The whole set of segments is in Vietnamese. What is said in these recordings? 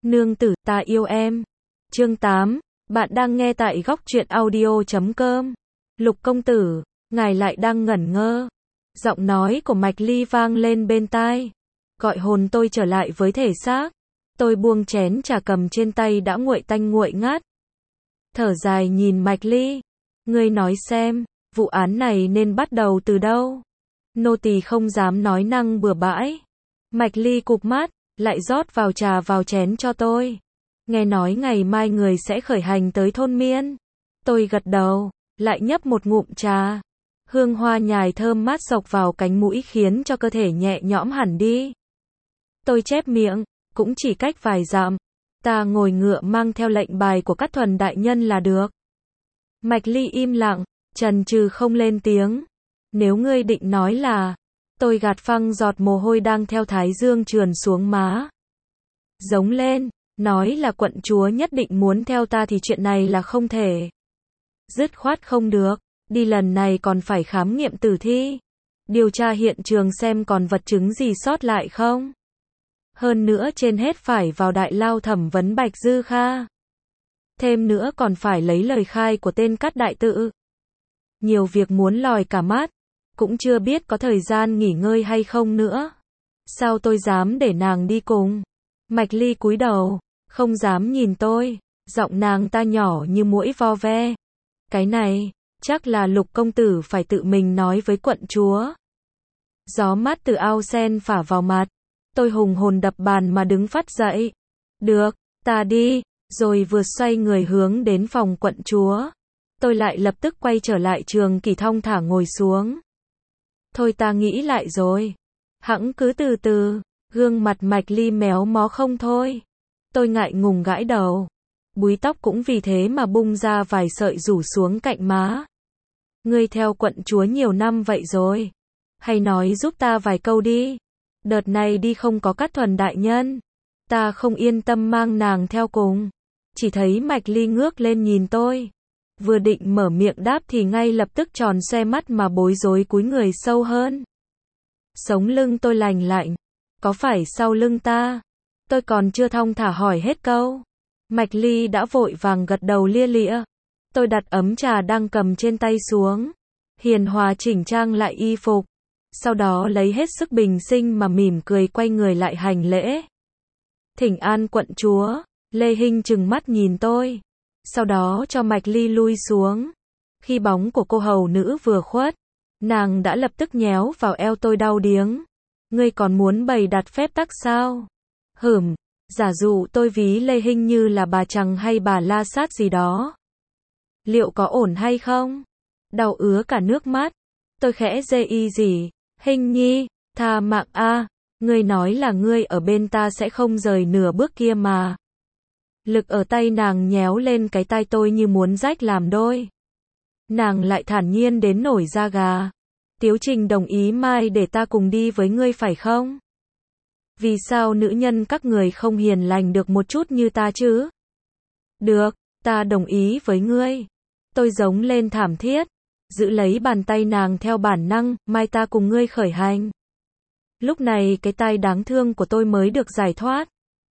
Nương tử, ta yêu em. Chương 8, bạn đang nghe tại góc truyện audio.com. Lục công tử, ngài lại đang ngẩn ngơ. Giọng nói của Mạch Ly vang lên bên tai, gọi hồn tôi trở lại với thể xác. Tôi buông chén trà cầm trên tay đã nguội tanh nguội ngắt. Thở dài nhìn Mạch Ly. Ngươi nói xem, vụ án này nên bắt đầu từ đâu? Nô tỳ không dám nói năng bừa bãi. Mạch Ly cụp mắt, lại rót vào trà vào chén cho tôi. Nghe nói ngày mai người sẽ khởi hành tới thôn Miên. Tôi gật đầu, lại nhấp một ngụm trà. Hương hoa nhài thơm mát xộc vào cánh mũi khiến cho cơ thể nhẹ nhõm hẳn đi. Tôi chép miệng, cũng chỉ cách vài dặm. Ta ngồi ngựa mang theo lệnh bài của Cát Thuần đại nhân là được. Mạch Ly im lặng, chần chừ không lên tiếng. Nếu ngươi định nói là... Tôi gạt phăng giọt mồ hôi đang theo thái dương trườn xuống má. Giống lên, nói là quận chúa nhất định muốn theo ta thì chuyện này là không thể. Dứt khoát không được, đi lần này còn phải khám nghiệm tử thi. Điều tra hiện trường xem còn vật chứng gì sót lại không. Hơn nữa trên hết phải vào đại lao thẩm vấn Bạch Dư Kha. Thêm nữa còn phải lấy lời khai của tên Cát đại tự. Nhiều việc muốn lòi cả mắt. Cũng chưa biết có thời gian nghỉ ngơi hay không nữa. Sao tôi dám để nàng đi cùng? Mạch Ly cúi đầu, không dám nhìn tôi. Giọng nàng ta nhỏ như muỗi vo ve. Cái này, chắc là Lục công tử phải tự mình nói với quận chúa. Gió mát từ ao sen phả vào mặt. Tôi hùng hồn đập bàn mà đứng phắt dậy. Được, ta đi. Rồi vừa xoay người hướng đến phòng quận chúa. Tôi lại lập tức quay trở lại Trường Kỳ thong thả ngồi xuống. Thôi ta nghĩ lại rồi. Hẵng cứ từ từ. Gương mặt Mạch Ly méo mó không thôi. Tôi ngại ngùng gãi đầu. Búi tóc cũng vì thế mà bung ra vài sợi rủ xuống cạnh má. Ngươi theo quận chúa nhiều năm vậy rồi. Hay nói giúp ta vài câu đi. Đợt này đi không có Cát Thuần đại nhân. Ta không yên tâm mang nàng theo cùng. Chỉ thấy Mạch Ly ngước lên nhìn tôi. Vừa định mở miệng đáp thì ngay lập tức tròn xoe mắt mà bối rối cúi người sâu hơn. Sống lưng tôi lành lạnh. Có phải sau lưng ta? Tôi còn chưa thong thả hỏi hết câu. Mạch Ly đã vội vàng gật đầu lia lịa. Tôi đặt ấm trà đang cầm trên tay xuống. Hiền hòa chỉnh trang lại y phục. Sau đó lấy hết sức bình sinh mà mỉm cười quay người lại hành lễ. Thỉnh an quận chúa. Lê Hinh trừng mắt nhìn tôi. Sau đó cho Mạch Ly lui xuống. Khi bóng của cô hầu nữ vừa khuất, nàng đã lập tức nhéo vào eo tôi đau điếng. Ngươi còn muốn bày đặt phép tắc sao? Giả dụ tôi ví Lê Hinh như là bà Trằng hay bà La Sát gì đó. Liệu có ổn hay không? Đau ứa cả nước mắt. Tôi khẽ dê y gì. Hinh nhi, tha mạng a. Ngươi nói là ngươi ở bên ta sẽ không rời nửa bước kia mà. Lực ở tay nàng nhéo lên cái tai tôi như muốn rách làm đôi. Nàng lại thản nhiên đến nổi da gà. Tiếu Trình đồng ý mai để ta cùng đi với ngươi phải không? Vì sao nữ nhân các người không hiền lành được một chút như ta chứ? Được, ta đồng ý với ngươi. Tôi giống lên thảm thiết. Giữ lấy bàn tay nàng theo bản năng, mai ta cùng ngươi khởi hành. Lúc này cái tai đáng thương của tôi mới được giải thoát.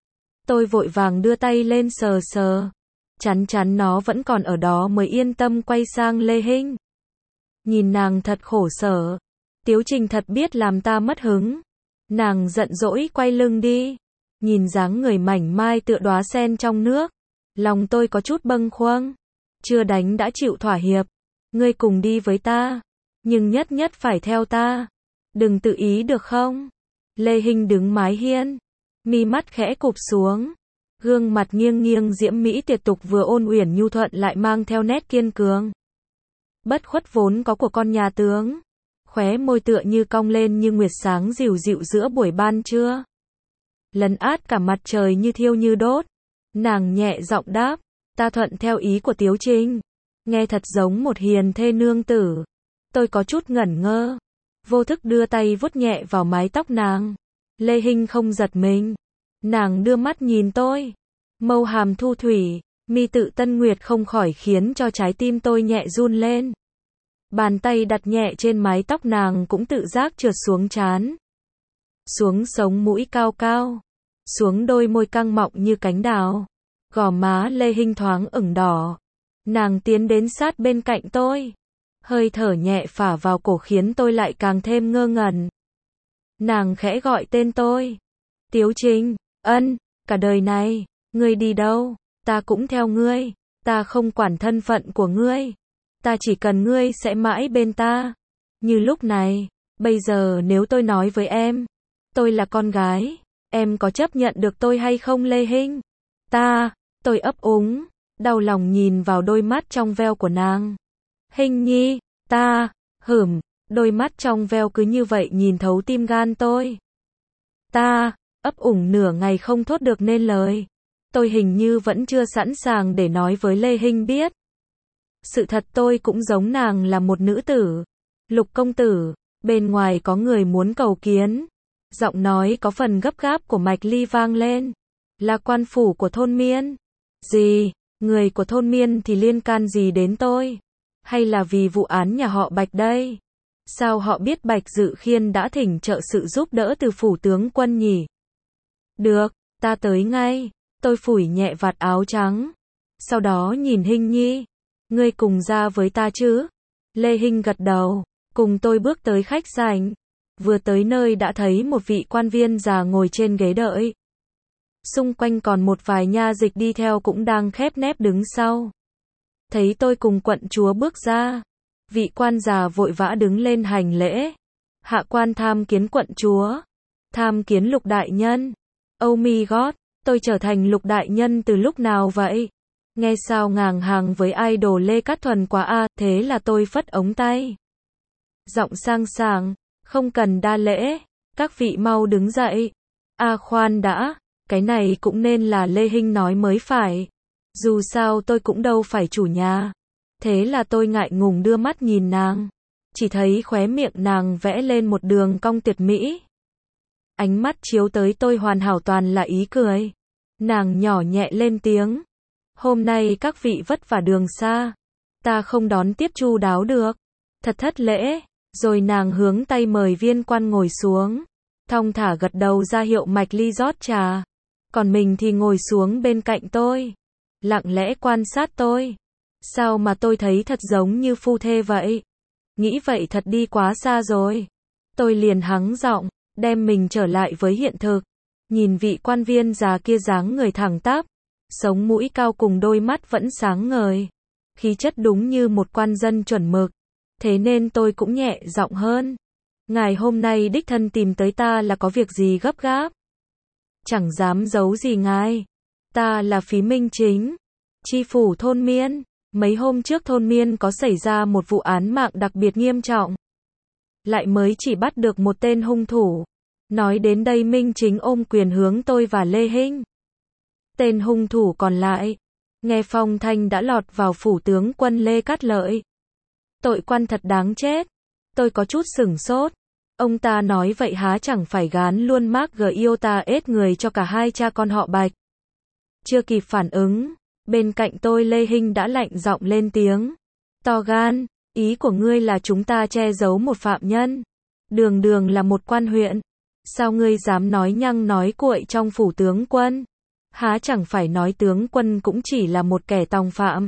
Tôi vội vàng đưa tay lên sờ sờ. Chắn nó vẫn còn ở đó mới yên tâm quay sang Lê Hinh. Nhìn nàng thật khổ sở. Tiếu Trình thật biết làm ta mất hứng. Nàng giận dỗi quay lưng đi. Nhìn dáng người mảnh mai tựa đóa sen trong nước. Lòng tôi có chút bâng khuâng. Chưa đánh đã chịu thỏa hiệp. Ngươi cùng đi với ta. Nhưng nhất nhất phải theo ta. Đừng tự ý được không? Lê Hinh đứng mái hiên. Mi mắt khẽ cụp xuống. Gương mặt nghiêng nghiêng diễm mỹ tiệt tục vừa ôn uyển nhu thuận lại mang theo nét kiên cường. Bất khuất vốn có của con nhà tướng. Khóe môi tựa như cong lên như nguyệt sáng dịu dịu giữa buổi ban trưa. Lấn át cả mặt trời như thiêu như đốt. Nàng nhẹ giọng đáp. Ta thuận theo ý của Tiếu Trình. Nghe thật giống một hiền thê nương tử. Tôi có chút ngẩn ngơ. Vô thức đưa tay vuốt nhẹ vào mái tóc nàng. Lê Hinh không giật mình. Nàng đưa mắt nhìn tôi. Mâu hàm thu thủy, mi tự tân nguyệt không khỏi khiến cho trái tim tôi nhẹ run lên. Bàn tay đặt nhẹ trên mái tóc nàng cũng tự giác trượt xuống trán. Xuống sống mũi cao cao. xuống đôi môi căng mọng như cánh đào. Gò má Lê Hinh thoáng ửng đỏ. Nàng tiến đến sát bên cạnh tôi. Hơi thở nhẹ phả vào cổ khiến tôi lại càng thêm ngơ ngẩn. Nàng khẽ gọi tên tôi. Tiếu Trinh, ân, cả đời này, ngươi đi đâu, ta cũng theo ngươi. Ta không quản thân phận của ngươi. Ta chỉ cần ngươi sẽ mãi bên ta. Như lúc này, bây giờ nếu tôi nói với em, tôi là con gái, em có chấp nhận được tôi hay không Lê Hinh? Tôi ấp úng, đau lòng nhìn vào đôi mắt trong veo của nàng. Hinh nhi, đôi mắt trong veo cứ như vậy nhìn thấu tim gan tôi. Ấp ủng nửa ngày không thốt được nên lời. Tôi hình như vẫn chưa sẵn sàng để nói với Lê Hinh biết. Sự thật tôi cũng giống nàng là một nữ tử. Lục công tử, bên ngoài có người muốn cầu kiến. Giọng nói có phần gấp gáp của Mạch Ly vang lên. Là quan phủ của thôn Miên. Gì, người của thôn Miên thì liên can gì đến tôi? Hay là vì vụ án nhà họ Bạch đây? Sao họ biết Bạch Dự Khiên đã thỉnh trợ sự giúp đỡ từ phủ tướng quân nhỉ? Được, ta tới ngay. Tôi phủi nhẹ vạt áo trắng. Sau đó nhìn Hinh nhi. Ngươi cùng ra với ta chứ? Lê Hinh gật đầu. Cùng tôi bước tới khách sảnh. Vừa tới nơi đã thấy một vị quan viên già ngồi trên ghế đợi. Xung quanh còn một vài nha dịch đi theo cũng đang khép nép đứng sau. Thấy tôi cùng quận chúa bước ra. Vị quan già vội vã đứng lên hành lễ. Hạ quan tham kiến quận chúa. Tham kiến Lục đại nhân. Oh my god, tôi trở thành Lục đại nhân từ lúc nào vậy? Nghe sao ngang hàng với idol Lê Cát Thuần quá a, thế là tôi phất ống tay. Giọng sang sảng, không cần đa lễ, các vị mau đứng dậy. Khoan đã, cái này cũng nên là Lê Hinh nói mới phải. Dù sao tôi cũng đâu phải chủ nhà. Thế là tôi ngại ngùng đưa mắt nhìn nàng. Chỉ thấy khóe miệng nàng vẽ lên một đường cong tuyệt mỹ. Ánh mắt chiếu tới tôi hoàn hảo toàn là ý cười. Nàng nhỏ nhẹ lên tiếng. Hôm nay các vị vất vả đường xa. Ta không đón tiếp chu đáo được. Thật thất lễ. Rồi nàng hướng tay mời viên quan ngồi xuống. Thong thả gật đầu ra hiệu Mạch Ly rót trà. Còn mình thì ngồi xuống bên cạnh tôi. Lặng lẽ quan sát tôi. Sao mà tôi thấy thật giống như phu thê vậy? Nghĩ vậy thật đi quá xa rồi. Tôi liền hắng giọng, đem mình trở lại với hiện thực. Nhìn vị quan viên già kia dáng người thẳng tắp, sống mũi cao cùng đôi mắt vẫn sáng ngời. Khí chất đúng như một quan dân chuẩn mực. Thế nên tôi cũng nhẹ giọng hơn. Ngài hôm nay đích thân tìm tới ta là có việc gì gấp gáp? Chẳng dám giấu gì ngài. Ta là Phí Minh Chính, tri phủ thôn Miên. Mấy hôm trước thôn Miên có xảy ra một vụ án mạng đặc biệt nghiêm trọng. Lại mới chỉ bắt được một tên hung thủ. Nói đến đây Minh Chính ôm quyền hướng tôi và Lê Hinh. Tên hung thủ còn lại, nghe phong thanh đã lọt vào phủ tướng quân Lê Cát Lợi. Tội quan thật đáng chết. Tôi có chút sửng sốt. Ông ta nói vậy há chẳng phải gán luôn mác Giota ết người cho cả hai cha con họ Bạch. Chưa kịp phản ứng, bên cạnh tôi Lê Hinh đã lạnh giọng lên tiếng. To gan, ý của ngươi là chúng ta che giấu một phạm nhân. Đường đường là một quan huyện. Sao ngươi dám nói nhăng nói cuội trong phủ tướng quân? Há chẳng phải nói tướng quân cũng chỉ là một kẻ tòng phạm.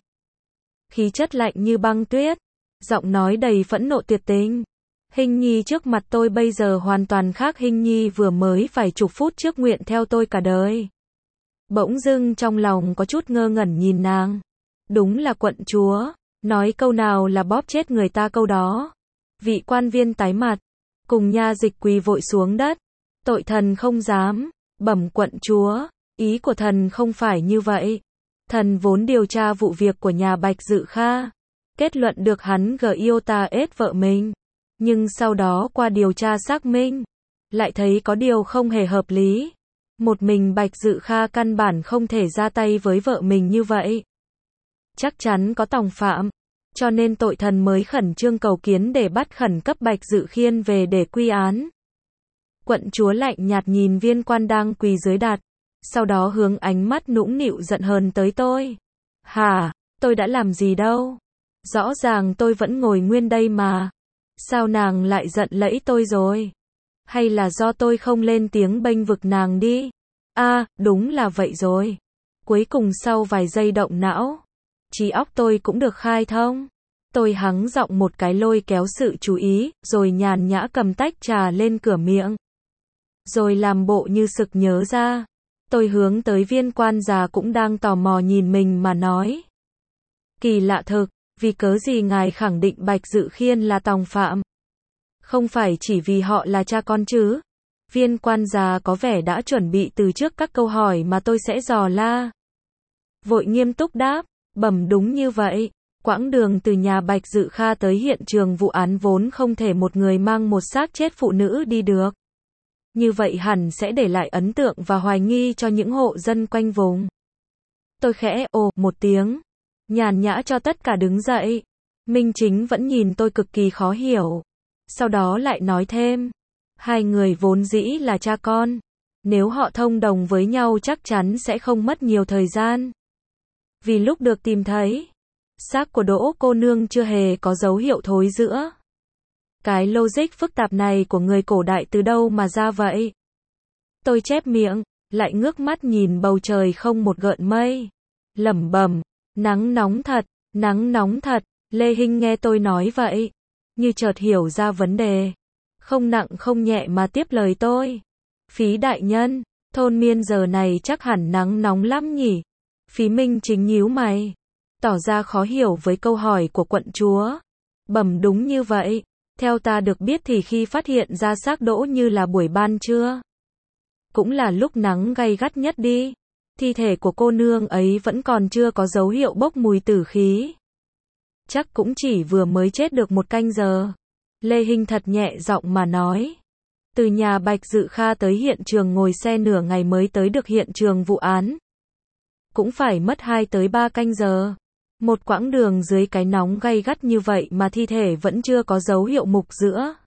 Khí chất lạnh như băng tuyết. Giọng nói đầy phẫn nộ tuyệt tình. Hinh nhi trước mặt tôi bây giờ hoàn toàn khác Hinh nhi vừa mới vài chục phút trước nguyện theo tôi cả đời. Bỗng dưng trong lòng có chút ngơ ngẩn nhìn nàng. Đúng là quận chúa, nói câu nào là bóp chết người ta câu đó. Vị quan viên tái mặt, cùng nha dịch quỳ vội xuống đất. Tội thần không dám, bẩm quận chúa, ý của thần không phải như vậy. Thần vốn điều tra vụ việc của nhà Bạch Dự Kha, kết luận được hắn Giota ết vợ mình. Nhưng sau đó qua điều tra xác minh, lại thấy có điều không hề hợp lý. Một mình Bạch Dự Kha căn bản không thể ra tay với vợ mình như vậy. Chắc chắn có tòng phạm, cho nên tội thần mới khẩn trương cầu kiến để bắt khẩn cấp Bạch Dự Khiên về để quy án. Quận chúa lạnh nhạt nhìn viên quan đang quỳ dưới đặt, sau đó hướng ánh mắt nũng nịu giận hờn tới tôi. Hả, tôi đã làm gì đâu? Rõ ràng tôi vẫn ngồi nguyên đây mà. Sao nàng lại giận lẫy tôi rồi? Hay là do tôi không lên tiếng bênh vực nàng đi? Đúng là vậy rồi. Cuối cùng sau vài giây động não, trí óc tôi cũng được khai thông. Tôi hắng giọng một cái lôi kéo sự chú ý, rồi nhàn nhã cầm tách trà lên cửa miệng. Rồi làm bộ như sực nhớ ra. Tôi hướng tới viên quan già cũng đang tò mò nhìn mình mà nói. Kỳ lạ thực, vì cớ gì ngài khẳng định Bạch Dự Khiên là tòng phạm? Không phải chỉ vì họ là cha con chứ? Viên quan già có vẻ đã chuẩn bị từ trước các câu hỏi mà tôi sẽ dò la. Vội nghiêm túc đáp, bẩm đúng như vậy. Quãng đường từ nhà Bạch Dự Kha tới hiện trường vụ án vốn không thể một người mang một xác chết phụ nữ đi được. Như vậy hẳn sẽ để lại ấn tượng và hoài nghi cho những hộ dân quanh vùng. Tôi khẽ ồ một tiếng, nhàn nhã cho tất cả đứng dậy. Minh Chính vẫn nhìn tôi cực kỳ khó hiểu. Sau đó lại nói thêm, hai người vốn dĩ là cha con. Nếu họ thông đồng với nhau chắc chắn sẽ không mất nhiều thời gian. Vì lúc được tìm thấy, xác của Đỗ cô nương chưa hề có dấu hiệu thối rữa. Cái logic phức tạp này của người cổ đại từ đâu mà ra vậy? Tôi chép miệng, lại ngước mắt nhìn bầu trời không một gợn mây. Lẩm bẩm, nắng nóng thật, nắng nóng thật. Lê Hinh nghe tôi nói vậy, như chợt hiểu ra vấn đề. Không nặng không nhẹ mà tiếp lời tôi. Phí đại nhân, thôn Miên giờ này chắc hẳn nắng nóng lắm nhỉ? Phí Minh Chính nhíu mày, tỏ ra khó hiểu với câu hỏi của quận chúa. Bẩm đúng như vậy. Theo ta được biết thì khi phát hiện ra xác Đỗ như là buổi ban trưa. Cũng là lúc nắng gay gắt nhất đi. Thi thể của cô nương ấy vẫn còn chưa có dấu hiệu bốc mùi tử khí. Chắc cũng chỉ vừa mới chết được 1 canh giờ. Lê Hinh thật nhẹ giọng mà nói. Từ nhà Bạch Dự Kha tới hiện trường ngồi xe nửa ngày mới tới được hiện trường vụ án. Cũng phải mất 2 tới 3 canh giờ. Một quãng đường dưới cái nóng gay gắt như vậy mà thi thể vẫn chưa có dấu hiệu mục rữa.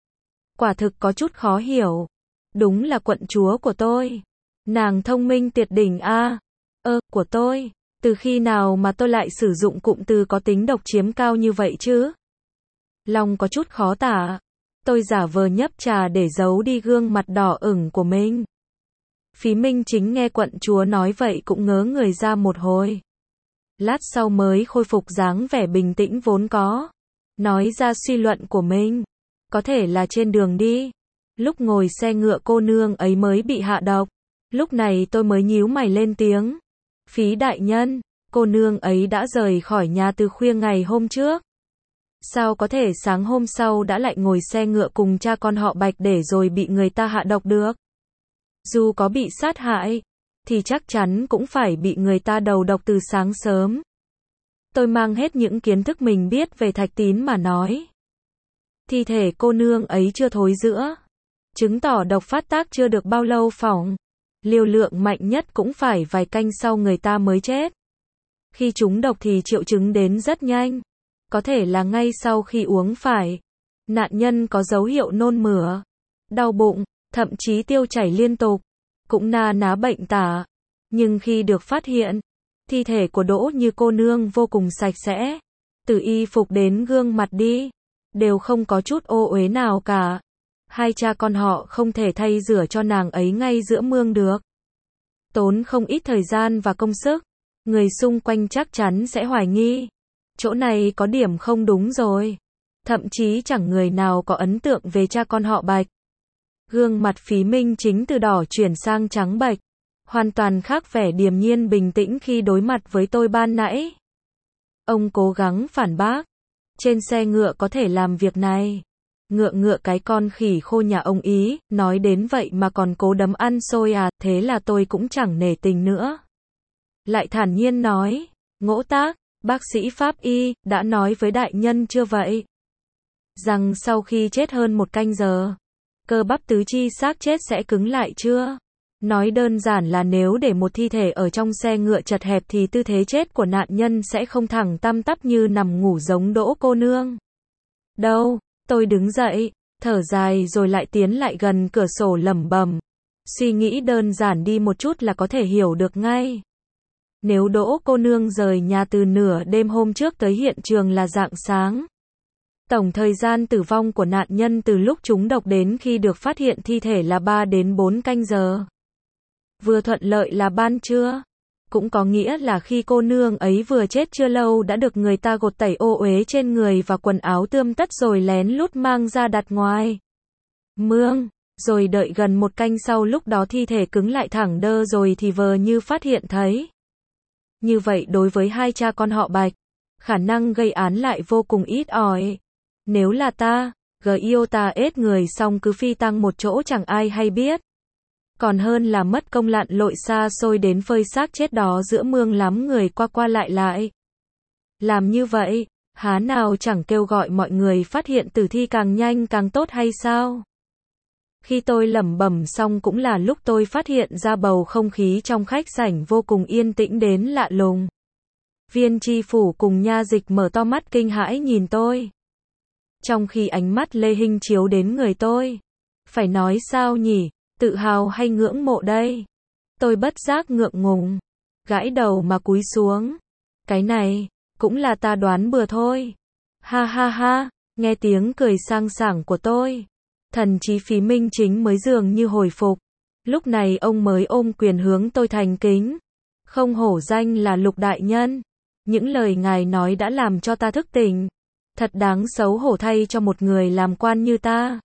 Quả thực có chút khó hiểu. Đúng là quận chúa của tôi. Nàng thông minh tuyệt đỉnh của tôi. Từ khi nào mà tôi lại sử dụng cụm từ có tính độc chiếm cao như vậy chứ? Lòng có chút khó tả. Tôi giả vờ nhấp trà để giấu đi gương mặt đỏ ửng của mình. Phí Minh Chính nghe quận chúa nói vậy cũng ngớ người ra một hồi. Lát sau mới khôi phục dáng vẻ bình tĩnh vốn có. Nói ra suy luận của mình. Có thể là trên đường đi. Lúc ngồi xe ngựa cô nương ấy mới bị hạ độc. Lúc này tôi mới nhíu mày lên tiếng. Phí đại nhân, cô nương ấy đã rời khỏi nhà từ khuya ngày hôm trước. Sao có thể sáng hôm sau đã lại ngồi xe ngựa cùng cha con họ Bạch để rồi bị người ta hạ độc được? Dù có bị sát hại, thì chắc chắn cũng phải bị người ta đầu độc từ sáng sớm. Tôi mang hết những kiến thức mình biết về Thạch Tín mà nói. Thi thể cô nương ấy chưa thối rữa, chứng tỏ độc phát tác chưa được bao lâu phỏng. Liều lượng mạnh nhất cũng phải vài canh sau người ta mới chết. Khi trúng độc thì triệu chứng đến rất nhanh. Có thể là ngay sau khi uống phải. Nạn nhân có dấu hiệu nôn mửa, đau bụng, thậm chí tiêu chảy liên tục. Cũng na ná bệnh tả. Nhưng khi được phát hiện, thi thể của Đỗ Như cô nương vô cùng sạch sẽ. Từ y phục đến gương mặt đi, đều không có chút ô uế nào cả. Hai cha con họ không thể thay rửa cho nàng ấy ngay giữa mương được. Tốn không ít thời gian và công sức. Người xung quanh chắc chắn sẽ hoài nghi. Chỗ này có điểm không đúng rồi. Thậm chí chẳng người nào có ấn tượng về cha con họ Bạch. Gương mặt Phí Minh Chính từ đỏ chuyển sang trắng bệch. Hoàn toàn khác vẻ điềm nhiên bình tĩnh khi đối mặt với tôi ban nãy. Ông cố gắng phản bác. Trên xe ngựa có thể làm việc này. Ngựa cái con khỉ khô nhà ông ý, nói đến vậy mà còn cố đấm ăn xôi thế là tôi cũng chẳng nể tình nữa. Lại thản nhiên nói, Ngỗ Tác, bác sĩ pháp y, đã nói với đại nhân chưa vậy? Rằng sau khi chết hơn 1 canh giờ, cơ bắp tứ chi xác chết sẽ cứng lại chưa? Nói đơn giản là nếu để một thi thể ở trong xe ngựa chật hẹp thì tư thế chết của nạn nhân sẽ không thẳng tăm tắp như nằm ngủ giống Đỗ cô nương. Đâu, tôi đứng dậy, thở dài rồi lại tiến lại gần cửa sổ lẩm bẩm. Suy nghĩ đơn giản đi một chút là có thể hiểu được ngay. Nếu Đỗ cô nương rời nhà từ nửa đêm hôm trước tới hiện trường là rạng sáng. Tổng thời gian tử vong của nạn nhân từ lúc trúng độc đến khi được phát hiện thi thể là 3 đến 4 canh giờ. Vừa thuận lợi là ban trưa. Cũng có nghĩa là khi cô nương ấy vừa chết chưa lâu đã được người ta gột tẩy ô uế trên người và quần áo tươm tất rồi lén lút mang ra đặt ngoài mương. Rồi đợi gần một canh sau, lúc đó thi thể cứng lại thẳng đơ rồi thì vờ như phát hiện thấy. Như vậy đối với hai cha con họ Bạch, khả năng gây án lại vô cùng ít ỏi. Nếu là ta, yêu ta ết người xong cứ phi tang một chỗ chẳng ai hay biết. Còn hơn là mất công lặn lội xa xôi đến phơi xác chết đó giữa mương lắm người qua qua lại lại. Làm như vậy, há nào chẳng kêu gọi mọi người phát hiện tử thi càng nhanh càng tốt hay sao? Khi tôi lẩm bẩm xong cũng là lúc tôi phát hiện ra bầu không khí trong khách sảnh vô cùng yên tĩnh đến lạ lùng. Viên tri phủ cùng nha dịch mở to mắt kinh hãi nhìn tôi. Trong khi ánh mắt Lê Hinh chiếu đến người tôi. Phải nói sao nhỉ, tự hào hay ngưỡng mộ đây? Tôi bất giác ngượng ngùng, gãi đầu mà cúi xuống. Cái này, cũng là ta đoán bừa thôi. Ha ha ha, nghe tiếng cười sang sảng của tôi. Thần chí Phí Minh Chính mới dường như hồi phục. Lúc này ông mới ôm quyền hướng tôi thành kính. Không hổ danh là Lục đại nhân. Những lời ngài nói đã làm cho ta thức tỉnh. Thật đáng xấu hổ thay cho một người làm quan như ta.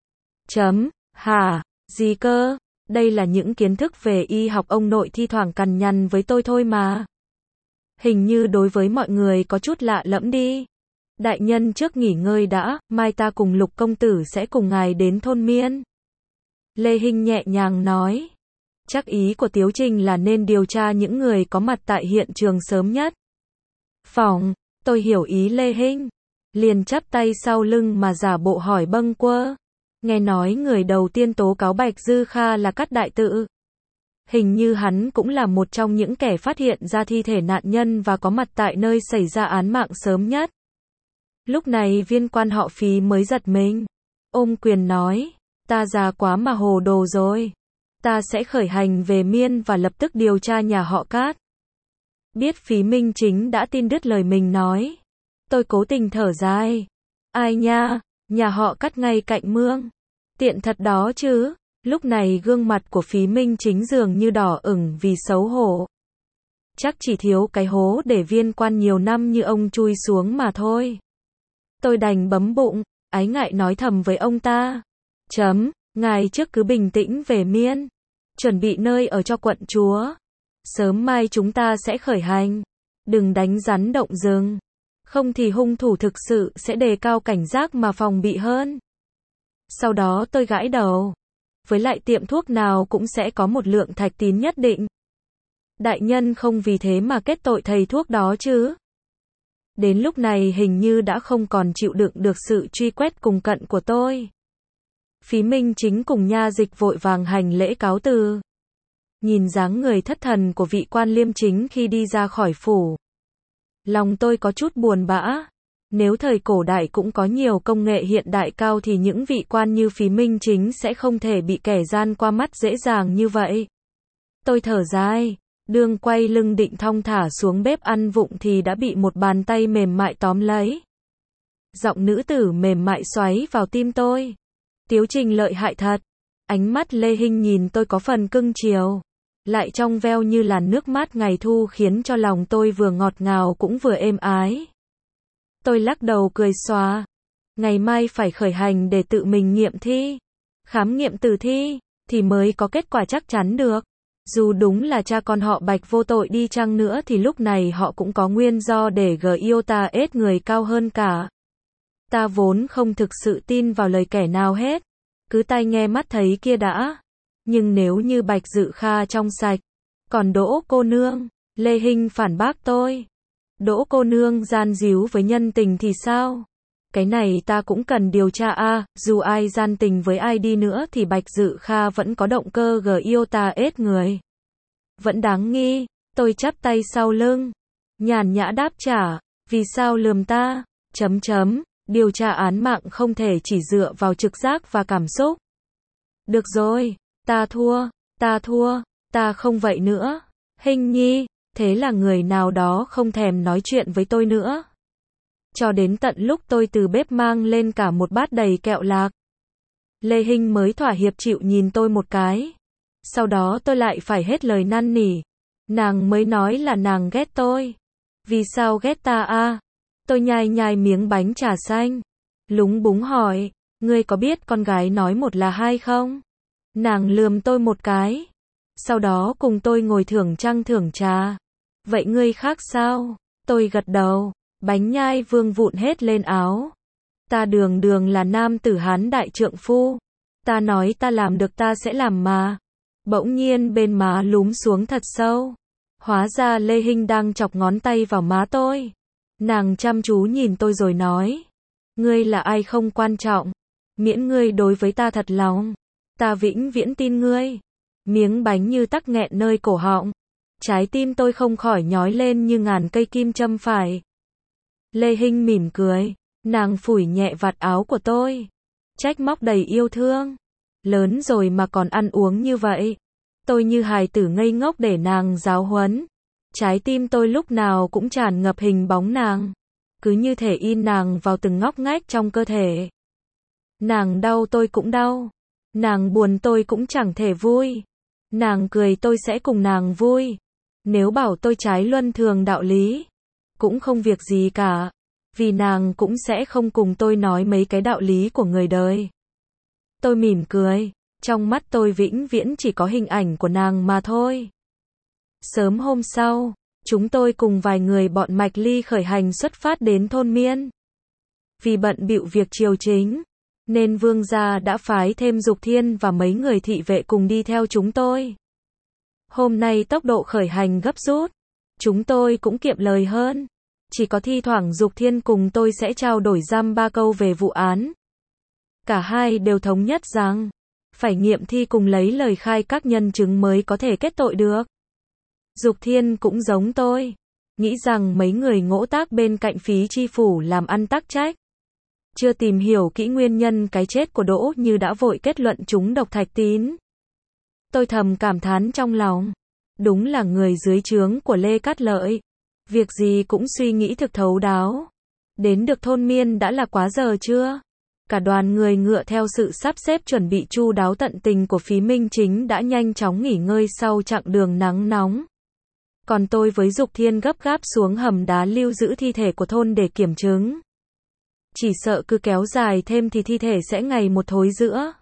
Hả, gì cơ? Đây là những kiến thức về y học ông nội thi thoảng cằn nhằn với tôi thôi mà. Hình như đối với mọi người có chút lạ lẫm đi. Đại nhân trước nghỉ ngơi đã, mai ta cùng Lục công tử sẽ cùng ngài đến thôn Miên. Lê Hinh nhẹ nhàng nói. Chắc ý của Tiếu Trình là nên điều tra những người có mặt tại hiện trường sớm nhất. Phỏng, tôi hiểu ý Lê Hinh. Liền chắp tay sau lưng mà giả bộ hỏi bâng quơ. Nghe nói người đầu tiên tố cáo Bạch Dư Kha là Cát Đại Tự. Hình như hắn cũng là một trong những kẻ phát hiện ra thi thể nạn nhân và có mặt tại nơi xảy ra án mạng sớm nhất. Lúc này viên quan họ Phí mới giật mình. Ôm quyền nói, ta già quá mà hồ đồ rồi. Ta sẽ khởi hành về Miên và lập tức điều tra nhà họ Cát. Biết Phí Minh Chính đã tin đứt lời mình nói. Tôi cố tình thở dài. Ai nha, nhà họ Cát ngay cạnh mương. Tiện thật đó chứ. Lúc này gương mặt của Phí Minh Chính dường như đỏ ửng vì xấu hổ. Chắc chỉ thiếu cái hố để viên quan nhiều năm như ông chui xuống mà thôi. Tôi đành bấm bụng, ái ngại nói thầm với ông ta. Ngài trước cứ bình tĩnh về Miên. Chuẩn bị nơi ở cho quận chúa. Sớm mai chúng ta sẽ khởi hành. Đừng đánh rắn động rừng. Không thì hung thủ thực sự sẽ đề cao cảnh giác mà phòng bị hơn. Sau đó tôi gãi đầu. Với lại tiệm thuốc nào cũng sẽ có một lượng thạch tín nhất định. Đại nhân không vì thế mà kết tội thầy thuốc đó chứ. Đến lúc này hình như đã không còn chịu đựng được sự truy quét cùng cận của tôi. Phí Minh Chính cùng nha dịch vội vàng hành lễ cáo từ. Nhìn dáng người thất thần của vị quan liêm chính khi đi ra khỏi phủ. Lòng tôi có chút buồn bã. Nếu thời cổ đại cũng có nhiều công nghệ hiện đại cao thì những vị quan như Phí Minh Chính sẽ không thể bị kẻ gian qua mắt dễ dàng như vậy. Tôi thở dài, đương quay lưng định thong thả xuống bếp ăn vụng thì đã bị một bàn tay mềm mại tóm lấy. Giọng nữ tử mềm mại xoáy vào tim tôi. Tiếu Trình lợi hại thật. Ánh mắt Lê Hinh nhìn tôi có phần cưng chiều. Lại trong veo như làn nước mát ngày thu khiến cho lòng tôi vừa ngọt ngào cũng vừa êm ái. Tôi lắc đầu cười xòa. Ngày mai phải khởi hành để tự mình nghiệm thi. Khám nghiệm tử thi, thì mới có kết quả chắc chắn được. Dù đúng là cha con họ Bạch vô tội đi chăng nữa thì lúc này họ cũng có nguyên do để yêu ta ết người cao hơn cả. Ta vốn không thực sự tin vào lời kẻ nào hết. Cứ tai nghe mắt thấy kia đã. Nhưng nếu như Bạch Dư Kha trong sạch. Còn Đỗ cô nương, Lê Hinh phản bác tôi. Đỗ cô nương gian díu với nhân tình thì sao? Cái này ta cũng cần điều tra a. Dù ai gian tình với ai đi nữa thì Bạch Dư Kha vẫn có động cơ yêu ta ết người. Vẫn đáng nghi. Tôi chắp tay sau lưng. Nhàn nhã đáp trả. Vì sao lườm ta? Điều tra án mạng không thể chỉ dựa vào trực giác và cảm xúc. Được rồi. Ta thua. Ta không vậy nữa. Hinh nhi. Thế là người nào đó không thèm nói chuyện với tôi nữa. Cho đến tận lúc tôi từ bếp mang lên cả một bát đầy kẹo lạc. Lê Hinh mới thỏa hiệp chịu nhìn tôi một cái. Sau đó tôi lại phải hết lời năn nỉ. Nàng mới nói là nàng ghét tôi. Vì sao ghét ta a? Tôi nhai nhai miếng bánh trà xanh. Lúng búng hỏi, ngươi có biết con gái nói một là hai không? Nàng lườm tôi một cái. Sau đó cùng tôi ngồi thưởng trăng thưởng trà. Vậy ngươi khác sao? Tôi gật đầu. Bánh nhai vương vụn hết lên áo. Ta đường đường là nam tử Hán đại trượng phu. Ta nói ta làm được ta sẽ làm mà. Bỗng nhiên bên má lúm xuống thật sâu. Hóa ra Lê Hinh đang chọc ngón tay vào má tôi. Nàng chăm chú nhìn tôi rồi nói. Ngươi là ai không quan trọng. Miễn ngươi đối với ta thật lòng. Ta vĩnh viễn tin ngươi. Miếng bánh như tắc nghẹn nơi cổ họng. Trái tim tôi không khỏi nhói lên như ngàn cây kim châm phải. Lê Hinh mỉm cười. Nàng phủi nhẹ vạt áo của tôi. Trách móc đầy yêu thương. Lớn rồi mà còn ăn uống như vậy. Tôi như hài tử ngây ngốc để nàng giáo huấn. Trái tim tôi lúc nào cũng tràn ngập hình bóng nàng. Cứ như thể in nàng vào từng ngóc ngách trong cơ thể. Nàng đau tôi cũng đau. Nàng buồn tôi cũng chẳng thể vui. Nàng cười tôi sẽ cùng nàng vui. Nếu bảo tôi trái luân thường đạo lý, cũng không việc gì cả. Vì nàng cũng sẽ không cùng tôi nói mấy cái đạo lý của người đời. Tôi mỉm cười. Trong mắt tôi vĩnh viễn chỉ có hình ảnh của nàng mà thôi. Sớm hôm sau, chúng tôi cùng vài người bọn Mạch Ly khởi hành xuất phát đến thôn Miên. Vì bận bịu việc triều chính, nên vương gia đã phái thêm Dục Thiên và mấy người thị vệ cùng đi theo chúng tôi. Hôm nay tốc độ khởi hành gấp rút, chúng tôi cũng kiệm lời hơn. Chỉ có thi thoảng Dục Thiên cùng tôi sẽ trao đổi dăm ba câu về vụ án. Cả hai đều thống nhất rằng phải nghiệm thi cùng lấy lời khai các nhân chứng mới có thể kết tội được. Dục Thiên cũng giống tôi, nghĩ rằng mấy người ngỗ tác bên cạnh Phí Chi Phủ làm ăn tắc trách. Chưa tìm hiểu kỹ nguyên nhân cái chết của Đỗ Như đã vội kết luận chúng độc Thạch Tín. Tôi thầm cảm thán trong lòng. Đúng là người dưới trướng của Lê Cát Lợi. Việc gì cũng suy nghĩ thực thấu đáo. Đến được thôn Miên đã là quá giờ chưa? Cả đoàn người ngựa theo sự sắp xếp chuẩn bị chu đáo tận tình của Phí Minh Chính đã nhanh chóng nghỉ ngơi sau chặng đường nắng nóng. Còn tôi với Dục Thiên gấp gáp xuống hầm đá lưu giữ thi thể của thôn để kiểm chứng. Chỉ sợ cứ kéo dài thêm thì thi thể sẽ ngày một thối rữa.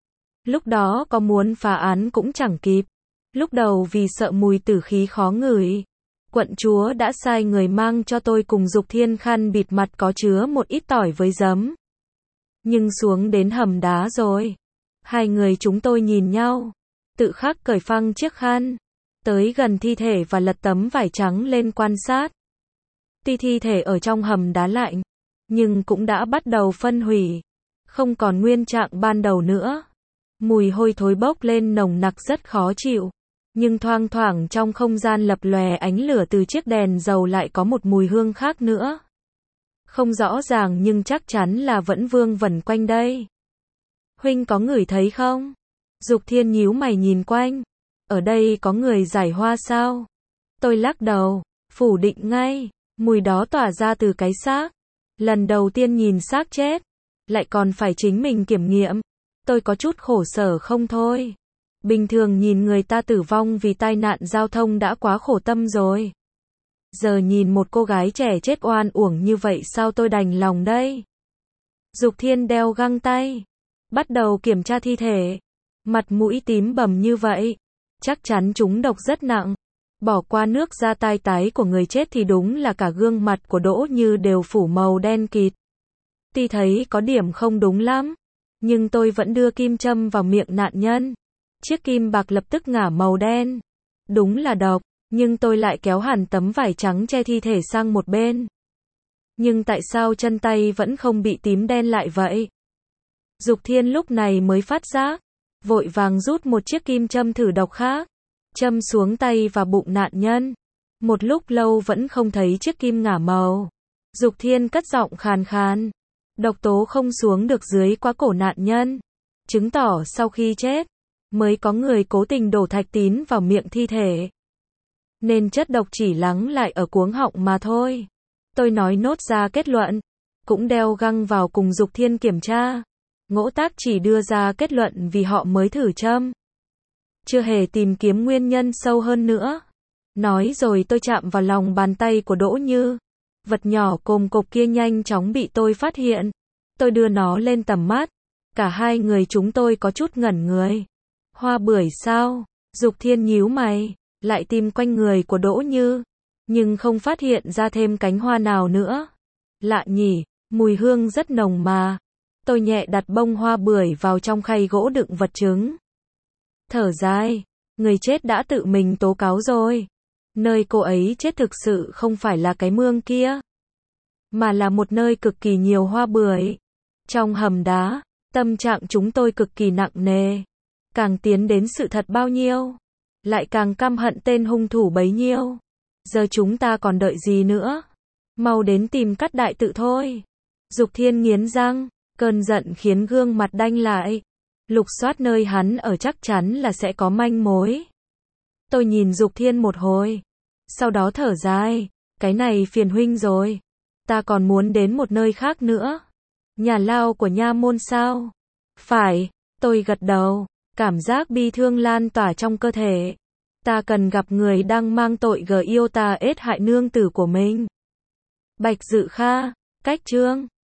Lúc đó có muốn phá án cũng chẳng kịp. Lúc đầu vì sợ mùi tử khí khó ngửi, quận chúa đã sai người mang cho tôi cùng Dục Thiên khăn bịt mặt có chứa một ít tỏi với giấm. Nhưng xuống đến hầm đá rồi, hai người chúng tôi nhìn nhau, tự khắc cởi phăng chiếc khăn, tới gần thi thể và lật tấm vải trắng lên quan sát. Tuy thi thể ở trong hầm đá lạnh, nhưng cũng đã bắt đầu phân hủy, không còn nguyên trạng ban đầu nữa. Mùi hôi thối bốc lên nồng nặc rất khó chịu, nhưng thoang thoảng trong không gian lập lòe ánh lửa từ chiếc đèn dầu lại có một mùi hương khác nữa. Không rõ ràng nhưng chắc chắn là vẫn vương vẩn quanh đây. Huynh có ngửi thấy không? Dục Thiên nhíu mày nhìn quanh. Ở đây có người giải hoa sao? Tôi lắc đầu, phủ định ngay. Mùi đó tỏa ra từ cái xác. Lần đầu tiên nhìn xác chết, lại còn phải chính mình kiểm nghiệm. Tôi có chút khổ sở không thôi. Bình thường nhìn người ta tử vong vì tai nạn giao thông đã quá khổ tâm rồi. Giờ nhìn một cô gái trẻ chết oan uổng như vậy sao tôi đành lòng đây? Dục Thiên đeo găng tay, bắt đầu kiểm tra thi thể. Mặt mũi tím bầm như vậy, chắc chắn chúng độc rất nặng. Bỏ qua nước da tai tái của người chết thì đúng là cả gương mặt của Đỗ Như đều phủ màu đen kịt. Tuy thấy có điểm không đúng lắm, nhưng tôi vẫn đưa kim châm vào miệng nạn nhân. Chiếc kim bạc lập tức ngả màu đen. Đúng là độc, nhưng tôi lại kéo hẳn tấm vải trắng che thi thể sang một bên. Nhưng tại sao chân tay vẫn không bị tím đen lại vậy? Dục Thiên lúc này mới phát giác, vội vàng rút một chiếc kim châm thử độc khác, châm xuống tay và bụng nạn nhân. Một lúc lâu vẫn không thấy chiếc kim ngả màu. Dục Thiên cất giọng khàn khàn. Độc tố không xuống được dưới quá cổ nạn nhân, chứng tỏ sau khi chết, mới có người cố tình đổ thạch tín vào miệng thi thể. Nên chất độc chỉ lắng lại ở cuống họng mà thôi. Tôi nói nốt ra kết luận, cũng đeo găng vào cùng Dục Thiên kiểm tra. Ngỗ tác chỉ đưa ra kết luận vì họ mới thử châm. chưa hề tìm kiếm nguyên nhân sâu hơn nữa. Nói rồi tôi chạm vào lòng bàn tay của Đỗ Như. Vật nhỏ cồm cộp kia nhanh chóng bị tôi phát hiện. Tôi đưa nó lên tầm mắt. Cả hai người chúng tôi có chút ngẩn người. Hoa bưởi sao? Dục Thiên nhíu mày, lại tìm quanh người của Đỗ Như, nhưng không phát hiện ra thêm cánh hoa nào nữa. Lạ nhỉ, mùi hương rất nồng mà. Tôi nhẹ đặt bông hoa bưởi vào trong khay gỗ đựng vật chứng. Thở dài, người chết đã tự mình tố cáo rồi. Nơi cô ấy chết thực sự không phải là cái mương kia, mà là một nơi cực kỳ nhiều hoa bưởi. Trong hầm đá, tâm trạng chúng tôi cực kỳ nặng nề. Càng tiến đến sự thật bao nhiêu, lại càng căm hận tên hung thủ bấy nhiêu. Giờ chúng ta còn đợi gì nữa? Mau đến tìm Cát đại tự thôi. Dục Thiên nghiến răng, cơn giận khiến gương mặt đanh lại. Lục soát nơi hắn ở chắc chắn là sẽ có manh mối. Tôi nhìn Dục Thiên một hồi, sau đó thở dài, cái này phiền huynh rồi. Ta còn muốn đến một nơi khác nữa. Nhà lao của nha môn sao? Phải, tôi gật đầu, cảm giác bi thương lan tỏa trong cơ thể. Ta cần gặp người đang mang tội yêu ta ết hại nương tử của mình. Bạch Dự Kha, cách chương